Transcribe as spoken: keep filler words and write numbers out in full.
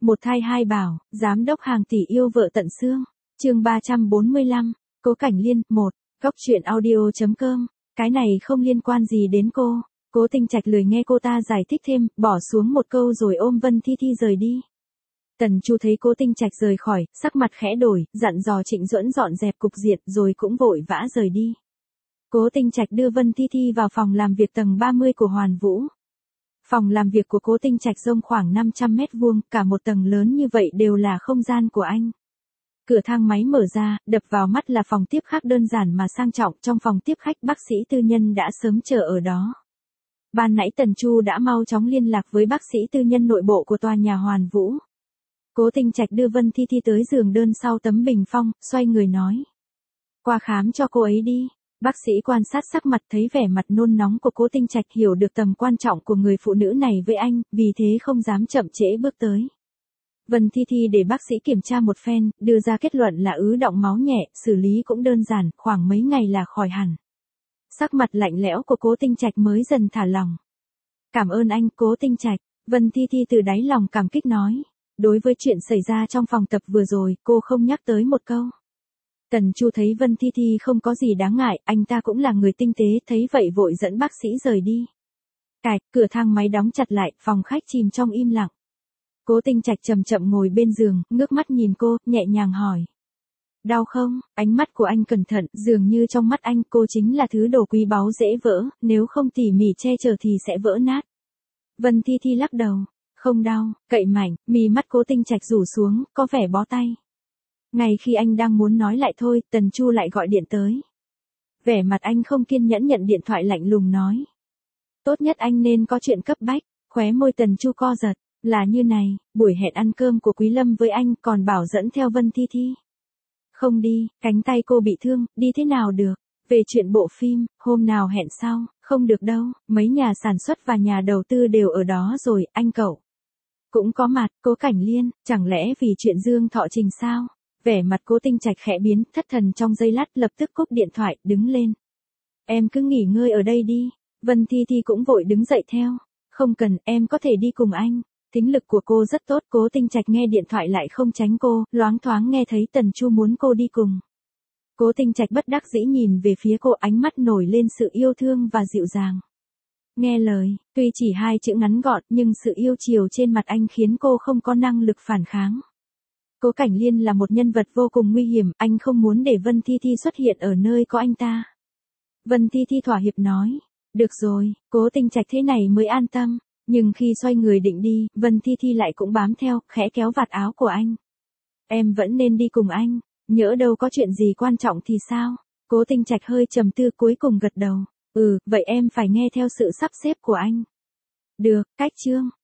Một thai hai bảo, giám đốc hàng tỷ yêu vợ tận xương. Chương ba trăm bốn mươi lăm, Cố Cảnh Liên, một. Góc truyện audio chấm com. Cái này không liên quan gì đến cô. Cố Tinh Trạch lười nghe cô ta giải thích thêm, bỏ xuống một câu rồi ôm Vân Thi Thi rời đi. Tần Chu thấy Cố Tinh Trạch rời khỏi, sắc mặt khẽ đổi, dặn dò Trịnh Duẫn dọn dẹp cục diện rồi cũng vội vã rời đi. Cố Tinh Trạch đưa Vân Thi Thi vào phòng làm việc tầng ba mươi của Hoàn Vũ. Phòng làm việc của Cố Tinh Trạch rộng khoảng năm trăm mét vuông, cả một tầng lớn như vậy đều là không gian của anh. Cửa thang máy mở ra, đập vào mắt là phòng tiếp khách đơn giản mà sang trọng. Trong phòng tiếp khách bác sĩ tư nhân đã sớm chờ ở đó. Ban nãy Tần Chu đã mau chóng liên lạc với bác sĩ tư nhân nội bộ của tòa nhà Hoàn Vũ. Cố Tinh Trạch đưa Vân Thi Thi tới giường đơn sau tấm bình phong, xoay người nói. Qua khám cho cô ấy đi. Bác sĩ quan sát sắc mặt, thấy vẻ mặt nôn nóng của Cố Tinh Trạch, hiểu được tầm quan trọng của người phụ nữ này với anh, vì thế không dám chậm trễ bước tới. Vân Thi Thi để bác sĩ kiểm tra một phen, đưa ra kết luận là ứ đọng máu nhẹ, xử lý cũng đơn giản, khoảng mấy ngày là khỏi hẳn. Sắc mặt lạnh lẽo của Cố Tinh Trạch mới dần thả lòng. Cảm ơn anh, Cố Tinh Trạch. Vân Thi Thi từ đáy lòng cảm kích nói. Đối với chuyện xảy ra trong phòng tập vừa rồi, cô không nhắc tới một câu. Tần Chu thấy Vân Thi Thi không có gì đáng ngại, anh ta cũng là người tinh tế, thấy vậy vội dẫn bác sĩ rời đi. Cạch, cửa thang máy đóng chặt lại, phòng khách chìm trong im lặng. Cố Tinh Trạch chậm chậm ngồi bên giường, ngước mắt nhìn cô, nhẹ nhàng hỏi. Đau không? Ánh mắt của anh cẩn thận, dường như trong mắt anh cô chính là thứ đồ quý báu dễ vỡ, nếu không tỉ mỉ che chở thì sẽ vỡ nát. Vân Thi Thi lắc đầu. Không đau, cậy mạnh, mí mắt Cố Tinh Trạch rủ xuống, có vẻ bó tay. Ngay khi anh đang muốn nói lại thôi, Tần Chu lại gọi điện tới. Vẻ mặt anh không kiên nhẫn nhận điện thoại, lạnh lùng nói. Tốt nhất anh nên có chuyện cấp bách. Khóe môi Tần Chu co giật. Là như này, buổi hẹn ăn cơm của Quý Lâm với anh còn bảo dẫn theo Vân Thi Thi. Không đi, cánh tay cô bị thương, đi thế nào được. Về chuyện bộ phim, hôm nào hẹn sau, không được đâu, mấy nhà sản xuất và nhà đầu tư đều ở đó rồi, anh cậu. Cũng có mặt. Cố Cảnh Liên, chẳng lẽ vì chuyện Dương Thọ Trình sao? Vẻ mặt Cố Tinh Trạch khẽ biến, thất thần trong giây lát, lập tức cúp điện thoại, đứng lên. Em cứ nghỉ ngơi ở đây đi. Vân Thi Thi cũng vội đứng dậy theo. Không cần, em có thể đi cùng anh. Tính lực của cô rất tốt. Cố Tinh Trạch nghe điện thoại lại không tránh cô, loáng thoáng nghe thấy Tần Chu muốn cô đi cùng. Cố Tinh Trạch bất đắc dĩ nhìn về phía cô, ánh mắt nổi lên sự yêu thương và dịu dàng. Nghe lời, tuy chỉ hai chữ ngắn gọn nhưng sự yêu chiều trên mặt anh khiến cô không có năng lực phản kháng. Cố Cảnh Liên là một nhân vật vô cùng nguy hiểm, anh không muốn để Vân Thi Thi xuất hiện ở nơi có anh ta. Vân Thi Thi thỏa hiệp nói. Được rồi, Cố Tinh Trạch thế này mới an tâm. Nhưng khi xoay người định đi, Vân Thi Thi lại cũng bám theo, khẽ kéo vạt áo của anh. Em vẫn nên đi cùng anh, nhỡ đâu có chuyện gì quan trọng thì sao? Cố Tinh Trạch hơi trầm tư, cuối cùng gật đầu. Ừ, vậy em phải nghe theo sự sắp xếp của anh. Được, cách chương.